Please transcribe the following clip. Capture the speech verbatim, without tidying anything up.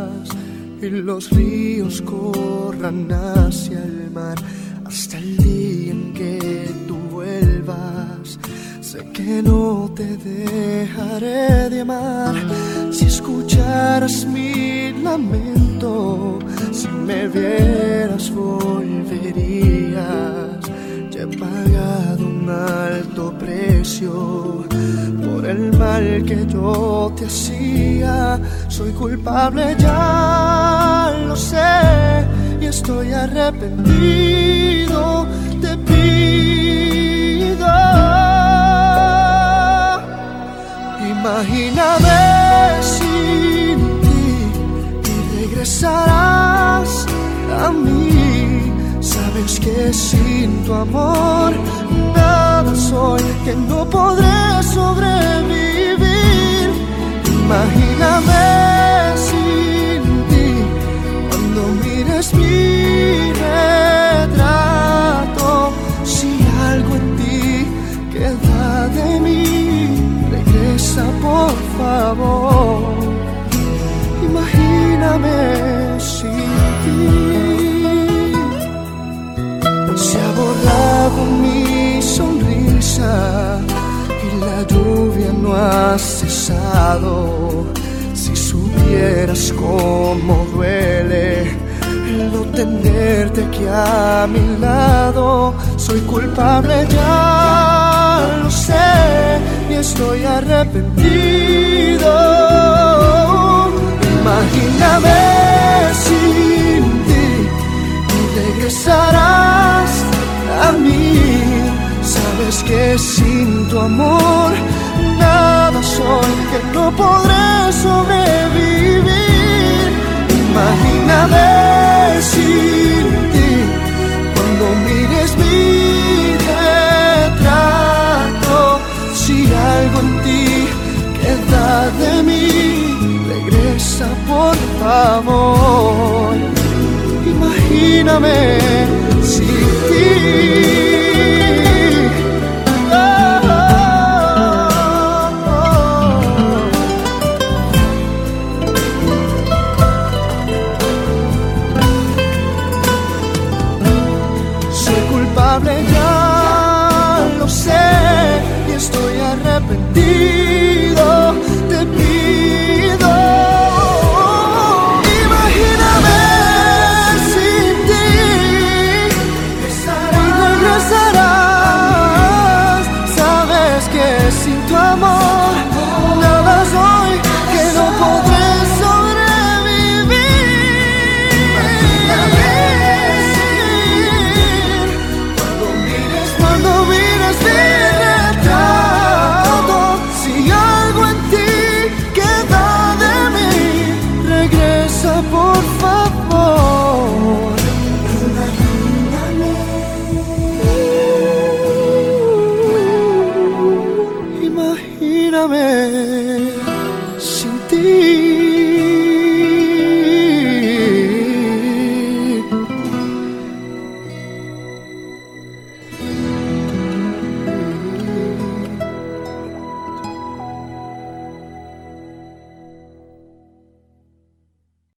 y los ríos corran hacia el mar hasta el día en que tú vuelvas. Sé que no te dejaré de amar. Si escucharas mi lamento, si me vieras volverías. Ya he pagado un alto precio por el mal que yo te hacía. Soy culpable, ya lo sé, y estoy arrepentido. Te pido, imagíname sin ti y regresarás a mí. Sabes que sin tu amor nada soy, que no podré sobrevivir. Imagíname sin ti cuando mires mi retrato. Si algo en ti queda de mí, regresa por favor. Imagíname sin ti. Se ha borrado mi sonrisa y la lluvia no ha cesado. Si supieras cómo duele el no tenerte aquí a mi lado. Soy culpable, ya lo sé, y estoy arrepentido. Imagíname sin ti y regresarás a mí. Sabes que sin tu amor nada soy, que no podré sobrevivir. Imagíname sin ti cuando mires mi retrato. Si algo en ti queda de mí, regresa por favor. Imagíname sin ti. Ya lo sé y estoy arrepentido. Te pido, imagíname sin ti y regresarás. Sabes que sin tu amor nada soy, que no podré por favor. Imagíname. Imagíname.